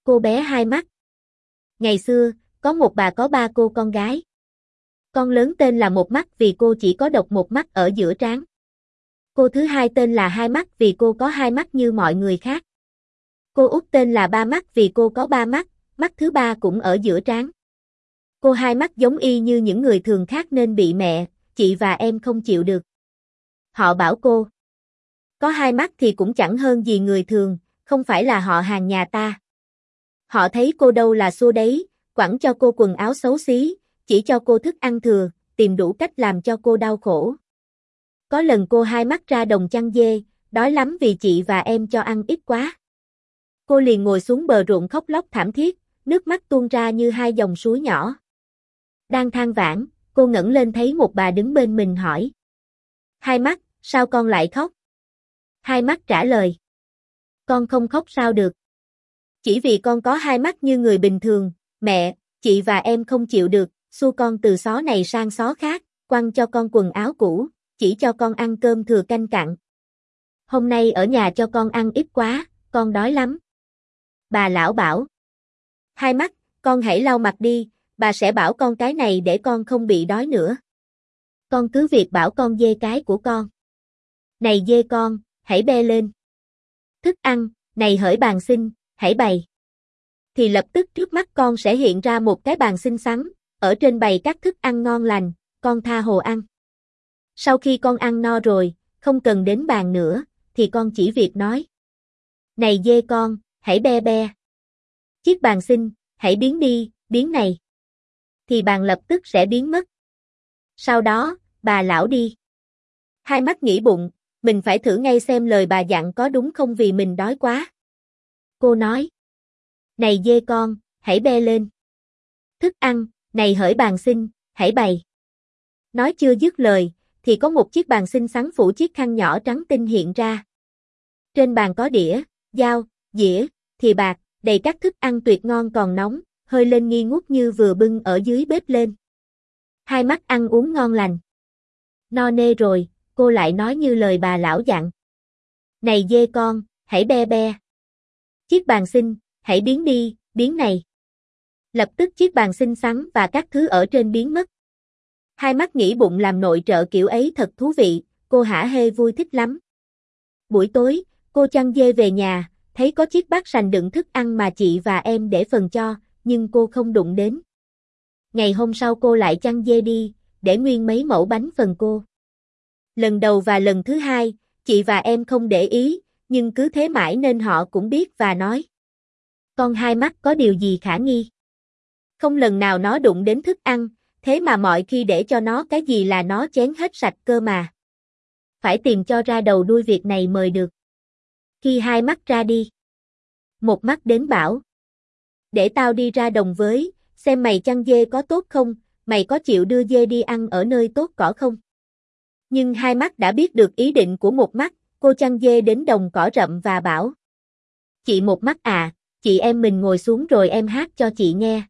Cô bé hai mắt. Ngày xưa, có một bà có ba cô con gái. Con lớn tên là Một Mắt vì cô chỉ có độc một mắt ở giữa trán. Cô thứ hai tên là Hai Mắt vì cô có hai mắt như mọi người khác. Cô út tên là Ba Mắt vì cô có ba mắt, mắt thứ ba cũng ở giữa trán. Cô hai mắt giống y như những người thường khác nên bị mẹ, chị và em không chịu được. Họ bảo cô có hai mắt thì cũng chẳng hơn gì người thường, không phải là họ hàng nhà ta. Họ thấy cô đâu là xua đấy, quẳng cho cô quần áo xấu xí, chỉ cho cô thức ăn thừa, tìm đủ cách làm cho cô đau khổ. Có lần cô hai mắt ra đồng chăn dê, đói lắm vì chị và em cho ăn ít quá. Cô liền ngồi xuống bờ ruộng khóc lóc thảm thiết, nước mắt tuôn ra như hai dòng suối nhỏ. Đang than vãn, cô ngẩng lên thấy một bà đứng bên mình hỏi. Hai mắt, sao con lại khóc? Hai mắt trả lời. Con không khóc sao được. Chỉ vì con có hai mắt như người bình thường, mẹ, chị và em không chịu được, xua con từ xó này sang xó khác, quăng cho con quần áo cũ, chỉ cho con ăn cơm thừa canh cặn. Hôm nay ở nhà cho con ăn ít quá, con đói lắm. Bà lão bảo. Hai mắt, con hãy lau mặt đi, bà sẽ bảo con cái này để con không bị đói nữa. Con cứ việc bảo con dê cái của con. Này dê con, hãy be lên. Thức ăn, này hỡi bàn xin, hãy bày. Thì lập tức trước mắt con sẽ hiện ra một cái bàn xinh xắn, ở trên bày các thức ăn ngon lành, con tha hồ ăn. Sau khi con ăn no rồi, không cần đến bàn nữa, thì con chỉ việc nói. Này dê con, hãy be be. Chiếc bàn xinh, hãy biến đi, biến này. Thì bàn lập tức sẽ biến mất. Sau đó, bà lão đi. Hai mắt nghĩ bụng, mình phải thử ngay xem lời bà dặn có đúng không vì mình đói quá. Cô nói. Này dê con, hãy be lên. Thức ăn, này hỡi bàn xinh, hãy bày. Nói chưa dứt lời, thì có một chiếc bàn xinh xắn phủ chiếc khăn nhỏ trắng tinh hiện ra. Trên bàn có đĩa, dao, dĩa, thìa bạc, đầy các thức ăn tuyệt ngon còn nóng, hơi lên nghi ngút như vừa bưng ở dưới bếp lên. Hai mắt ăn uống ngon lành. No nê rồi, cô lại nói như lời bà lão dặn. Này dê con, hãy be be. Chiếc bàn xinh, hãy biến đi, biến này. Lập tức chiếc bàn xinh xắn và các thứ ở trên biến mất. Hai mắt nghĩ bụng làm nội trợ kiểu ấy thật thú vị, cô hả hê vui thích lắm. Buổi tối, cô chăn dê về nhà, thấy có chiếc bát sành đựng thức ăn mà chị và em để phần cho, nhưng cô không đụng đến. Ngày hôm sau cô lại chăn dê đi, để nguyên mấy mẩu bánh phần cô. Lần đầu và lần thứ hai, chị và em không để ý, nhưng cứ thế mãi nên họ cũng biết và nói. Con hai mắt có điều gì khả nghi? Không lần nào nó đụng đến thức ăn, thế mà mọi khi để cho nó cái gì là nó chén hết sạch cơ mà. Phải tìm cho ra đầu đuôi việc này mời được. Khi hai mắt ra đi, Một Mắt đến bảo. Để tao đi ra đồng với, xem mày chăn dê có tốt không, mày có chịu đưa dê đi ăn ở nơi tốt cỏ không? Nhưng hai mắt đã biết được ý định của Một Mắt, cô chăn dê đến đồng cỏ rậm và bảo. Chị Một Mắt à, chị em mình ngồi xuống rồi em hát cho chị nghe.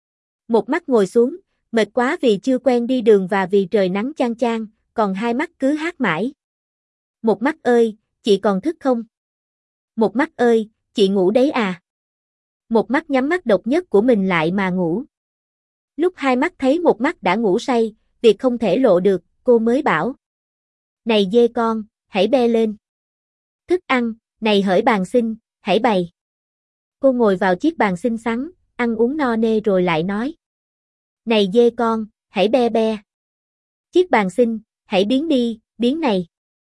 Một Mắt ngồi xuống, mệt quá vì chưa quen đi đường và vì trời nắng chang chang, còn hai mắt cứ hát mãi. Một Mắt ơi, chị còn thức không? Một Mắt ơi, chị ngủ đấy à? Một Mắt nhắm mắt độc nhất của mình lại mà ngủ. Lúc hai mắt thấy Một Mắt đã ngủ say, việc không thể lộ được, cô mới bảo. Này dê con, hãy be lên. Thức ăn, này hỡi bàn xinh, hãy bày. Cô ngồi vào chiếc bàn xinh xắn, ăn uống no nê rồi lại nói. Này dê con, hãy be be. Chiếc bàn xinh, hãy biến đi, biến này.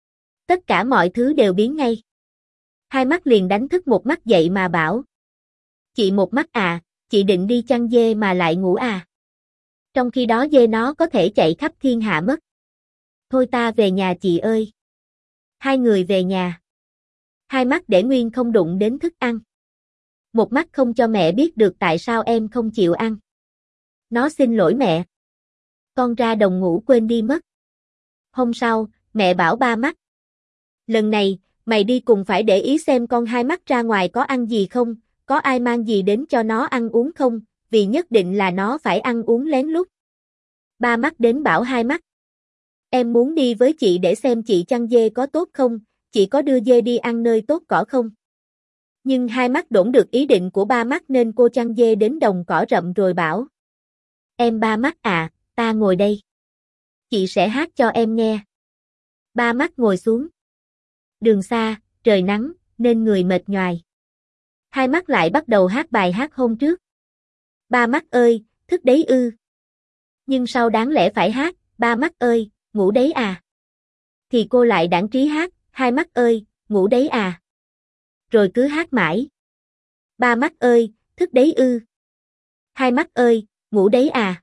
Tất cả mọi thứ đều biến ngay. Hai mắt liền đánh thức Một Mắt dậy mà bảo. Chị Một Mắt à, chị định đi chăn dê mà lại ngủ à? Trong khi đó dê nó có thể chạy khắp thiên hạ mất. Thôi ta về nhà chị ơi. Hai người về nhà. Hai mắt để nguyên không đụng đến thức ăn. Một Mắt không cho mẹ biết được tại sao em không chịu ăn. Nó xin lỗi mẹ. Con ra đồng ngủ quên đi mất. Hôm sau, mẹ bảo Ba Mắt. Lần này, mày đi cùng phải để ý xem con hai mắt ra ngoài có ăn gì không, có ai mang gì đến cho nó ăn uống không, vì nhất định là nó phải ăn uống lén lút. Ba Mắt đến bảo hai mắt. Em muốn đi với chị để xem chị chăn dê có tốt không, chị có đưa dê đi ăn nơi tốt cỏ không? Nhưng hai mắt đổn được ý định của ba mắt nên cô chăn dê đến đồng cỏ rậm rồi bảo. Em ba mắt à, ta ngồi đây. Chị sẽ hát cho em nghe. Ba mắt ngồi xuống. Đường xa, trời nắng, nên người mệt nhoài. Hai mắt lại bắt đầu hát bài hát hôm trước. Ba mắt ơi, thức đấy ư. Nhưng sau đáng lẽ phải hát, ba mắt ơi, ngủ đấy à. Thì cô lại đãng trí hát, hai mắt ơi, ngủ đấy à. Rồi cứ hát mãi. Ba mắt ơi, thức đấy ư. Hai mắt ơi, ngủ đấy à.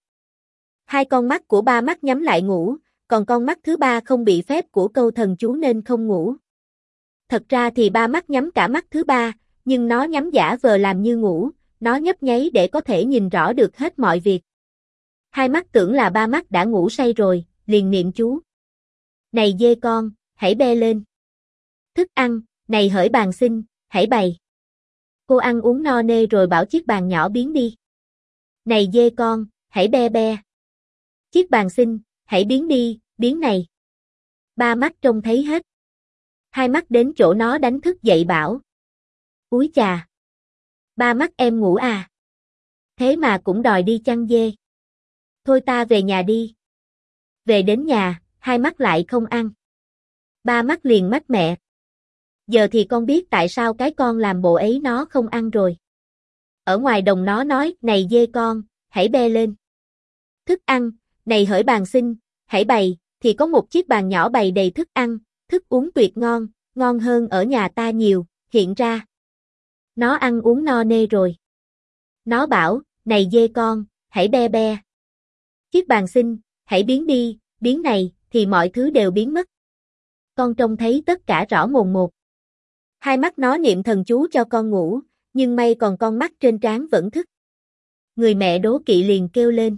Hai con mắt của ba mắt nhắm lại ngủ, còn con mắt thứ ba không bị phép của câu thần chú nên không ngủ. Thật ra thì ba mắt nhắm cả mắt thứ ba, nhưng nó nhắm giả vờ làm như ngủ, nó nhấp nháy để có thể nhìn rõ được hết mọi việc. Hai mắt tưởng là ba mắt đã ngủ say rồi, liền niệm chú. Này dê con, hãy be lên. Thức ăn, này hỡi bàn xinh, hãy bày. Cô ăn uống no nê rồi bảo chiếc bàn nhỏ biến đi. Này dê con, hãy be be. Chiếc bàn xinh, hãy biến đi, biến này. Ba mắt trông thấy hết. Hai mắt đến chỗ nó đánh thức dậy bảo. Úi chà. Ba mắt em ngủ à? Thế mà cũng đòi đi chăn dê. Thôi ta về nhà đi. Về đến nhà, hai mắt lại không ăn. Ba mắt liền mách mẹ. Giờ thì con biết tại sao cái con làm bộ ấy nó không ăn rồi. Ở ngoài đồng nó nói, này dê con, hãy be lên. Thức ăn, này hỡi bàn xinh, hãy bày, thì có một chiếc bàn nhỏ bày đầy thức ăn, thức uống tuyệt ngon, ngon hơn ở nhà ta nhiều, hiện ra. Nó ăn uống no nê rồi. Nó bảo, này dê con, hãy be be. Chiếc bàn xinh, hãy biến đi, biến này, thì mọi thứ đều biến mất. Con trông thấy tất cả rõ mồn một. Hai mắt nó niệm thần chú cho con ngủ, nhưng may còn con mắt trên trán vẫn thức. Người mẹ đố kỵ liền kêu lên.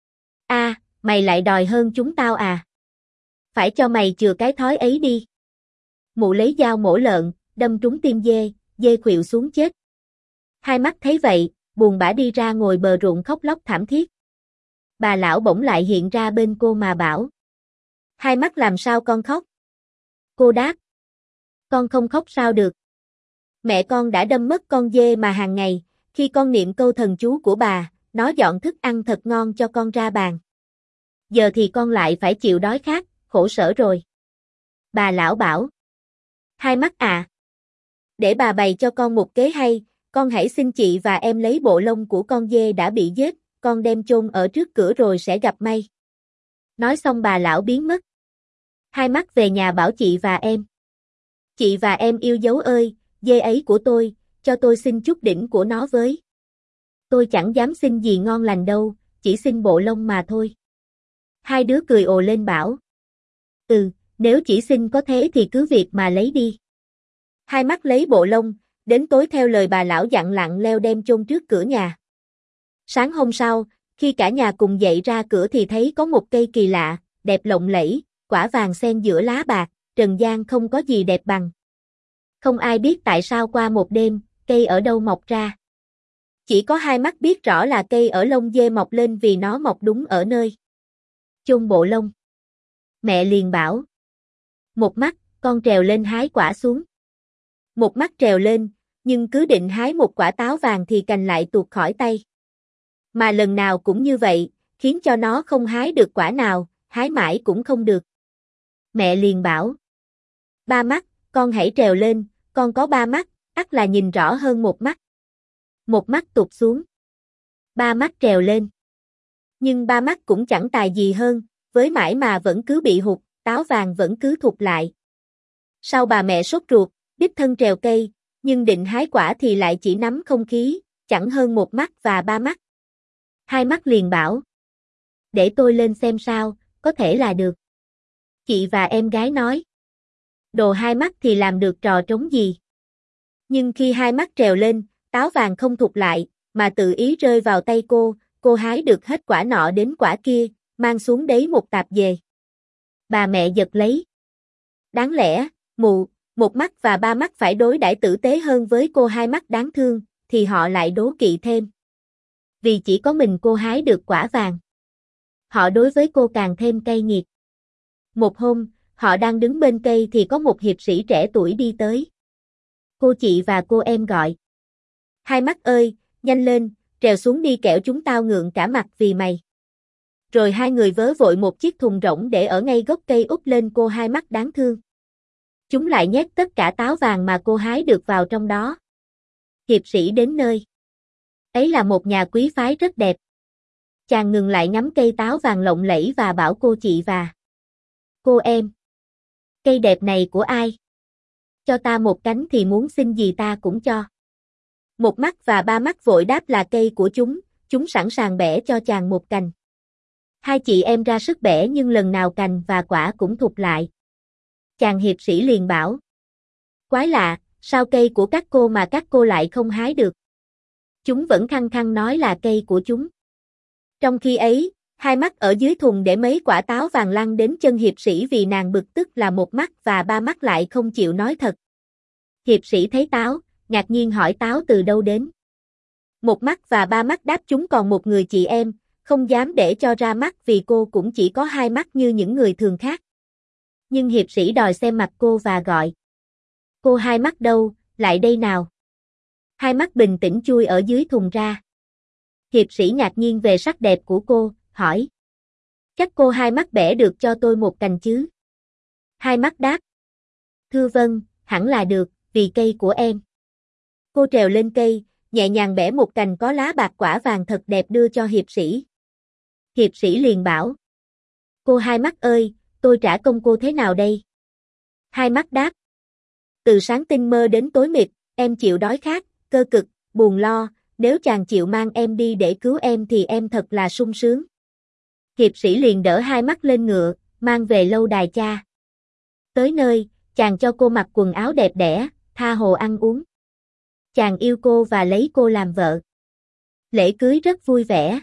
A, mày lại đòi hơn chúng tao à? Phải cho mày chừa cái thói ấy đi. Mụ lấy dao mổ lợn, đâm trúng tim dê, dê khuỵu xuống chết. Hai mắt thấy vậy, buồn bã đi ra ngồi bờ ruộng khóc lóc thảm thiết. Bà lão bỗng lại hiện ra bên cô mà bảo. Hai mắt làm sao con khóc? Cô đáp. Con không khóc sao được. Mẹ con đã đâm mất con dê mà hàng ngày, khi con niệm câu thần chú của bà, nó dọn thức ăn thật ngon cho con ra bàn. Giờ thì con lại phải chịu đói khát, khổ sở rồi. Bà lão bảo. Hai mắt à. Để bà bày cho con một kế hay, con hãy xin chị và em lấy bộ lông của con dê đã bị giết, con đem chôn ở trước cửa rồi sẽ gặp may. Nói xong bà lão biến mất. Hai mắt về nhà bảo chị và em. Chị và em yêu dấu ơi, dê ấy của tôi, cho tôi xin chút đỉnh của nó với. Tôi chẳng dám xin gì ngon lành đâu, chỉ xin bộ lông mà thôi. Hai đứa cười ồ lên bảo. Nếu chỉ xin có thế thì cứ việc mà lấy đi. Hai mắt lấy bộ lông, đến tối theo lời bà lão dặn lặng leo đem chôn trước cửa nhà. Sáng hôm sau, khi cả nhà cùng dậy ra cửa thì thấy có một cây kỳ lạ, đẹp lộng lẫy, quả vàng xen giữa lá bạc, trần gian không có gì đẹp bằng. Không ai biết tại sao qua một đêm, cây ở đâu mọc ra. Chỉ có hai mắt biết rõ là cây ở lông dê mọc lên vì nó mọc đúng ở nơi chôn bộ lông. Mẹ liền bảo. Một mắt, con trèo lên hái quả xuống. Một mắt trèo lên, nhưng cứ định hái một quả táo vàng thì cành lại tuột khỏi tay. Mà lần nào cũng như vậy, khiến cho nó không hái được quả nào, hái mãi cũng không được. Mẹ liền bảo. Ba mắt, con hãy trèo lên, con có ba mắt, ắt là nhìn rõ hơn một mắt. Một mắt tụt xuống. Ba mắt trèo lên. Nhưng ba mắt cũng chẳng tài gì hơn, với mãi mà vẫn cứ bị hụt, táo vàng vẫn cứ thụt lại. Sau bà mẹ sốt ruột, đích thân trèo cây, nhưng định hái quả thì lại chỉ nắm không khí, chẳng hơn một mắt và ba mắt. Hai mắt liền bảo. Để tôi lên xem sao, có thể là được. Chị và em gái nói. Đồ hai mắt thì làm được trò trống gì. Nhưng khi hai mắt trèo lên, táo vàng không thụt lại, mà tự ý rơi vào tay cô hái được hết quả nọ đến quả kia, mang xuống đấy một tạp về. Bà mẹ giật lấy. Đáng lẽ, một mắt và ba mắt phải đối đãi tử tế hơn với cô hai mắt đáng thương, thì họ lại đố kỵ thêm. Vì chỉ có mình cô hái được quả vàng. Họ đối với cô càng thêm cay nghiệt. Một hôm, họ đang đứng bên cây thì có một hiệp sĩ trẻ tuổi đi tới. cô chị và cô em gọi. Hai mắt ơi, nhanh lên, trèo xuống đi kẻo chúng tao ngượng cả mặt vì mày. Rồi hai người vớ vội một chiếc thùng rỗng để ở ngay gốc cây úp lên cô hai mắt đáng thương. Chúng lại nhét tất cả táo vàng mà cô hái được vào trong đó. Hiệp sĩ đến nơi. Ấy là một nhà quý phái rất đẹp. Chàng ngừng lại ngắm cây táo vàng lộng lẫy và bảo cô chị và cô em. Cây đẹp này của ai? Cho ta một cánh thì muốn xin gì ta cũng cho. Một mắt và ba mắt vội đáp là cây của chúng sẵn sàng bẻ cho chàng một cành. Hai chị em ra sức bẻ nhưng lần nào cành và quả cũng thụt lại. Chàng hiệp sĩ liền bảo. Quái lạ, sao cây của các cô mà các cô lại không hái được? Chúng vẫn khăng khăng nói là cây của chúng. Trong khi ấy, hai mắt ở dưới thùng để mấy quả táo vàng lăn đến chân hiệp sĩ vì nàng bực tức là một mắt và ba mắt lại không chịu nói thật. Hiệp sĩ thấy táo, ngạc nhiên hỏi táo từ đâu đến. Một mắt và ba mắt đáp chúng còn một người chị em, không dám để cho ra mắt vì cô cũng chỉ có hai mắt như những người thường khác. Nhưng hiệp sĩ đòi xem mặt cô và gọi. Cô hai mắt đâu, lại đây nào. Hai mắt bình tĩnh chui ở dưới thùng ra. Hiệp sĩ ngạc nhiên về sắc đẹp của cô, hỏi. Chắc cô hai mắt bẻ được cho tôi một cành chứ? Hai mắt đáp. Thưa vâng, hẳn là được, vì cây của em. Cô trèo lên cây, nhẹ nhàng bẻ một cành có lá bạc quả vàng thật đẹp đưa cho hiệp sĩ. Hiệp sĩ liền bảo. Cô hai mắt ơi, tôi trả công cô thế nào đây? Hai mắt đáp. Từ sáng tinh mơ đến tối mịt, em chịu đói khát, cơ cực, buồn lo, nếu chàng chịu mang em đi để cứu em thì em thật là sung sướng. Hiệp sĩ liền đỡ hai mắt lên ngựa, mang về lâu đài cha. Tới nơi, chàng cho cô mặc quần áo đẹp đẽ, tha hồ ăn uống. Chàng yêu cô và lấy cô làm vợ. Lễ cưới rất vui vẻ.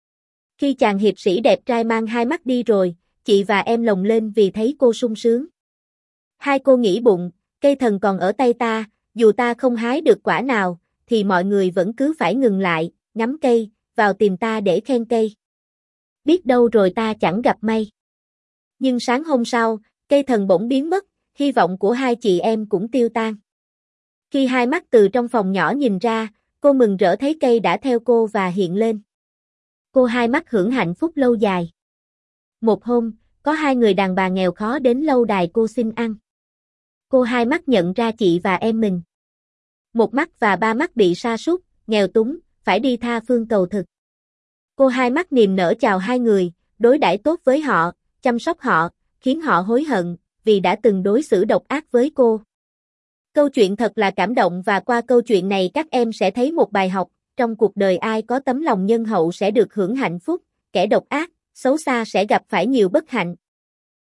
Khi chàng hiệp sĩ đẹp trai mang hai mắt đi rồi, chị và em lồng lên vì thấy cô sung sướng. Hai cô nghĩ bụng, cây thần còn ở tay ta, dù ta không hái được quả nào, thì mọi người vẫn cứ phải ngừng lại, ngắm cây, vào tìm ta để khen cây. Biết đâu rồi ta chẳng gặp may. Nhưng sáng hôm sau, cây thần bỗng biến mất, hy vọng của hai chị em cũng tiêu tan. Khi hai mắt từ trong phòng nhỏ nhìn ra, cô mừng rỡ thấy cây đã theo cô và hiện lên. Cô hai mắt hưởng hạnh phúc lâu dài. Một hôm, có hai người đàn bà nghèo khó đến lâu đài cô xin ăn. Cô hai mắt nhận ra chị và em mình. Một mắt và ba mắt bị sa sút, nghèo túng, phải đi tha phương cầu thực. Cô hai mắt niềm nở chào hai người, đối đãi tốt với họ, chăm sóc họ, khiến họ hối hận, vì đã từng đối xử độc ác với cô. Câu chuyện thật là cảm động và qua câu chuyện này các em sẽ thấy một bài học, trong cuộc đời ai có tấm lòng nhân hậu sẽ được hưởng hạnh phúc, kẻ độc ác, xấu xa sẽ gặp phải nhiều bất hạnh.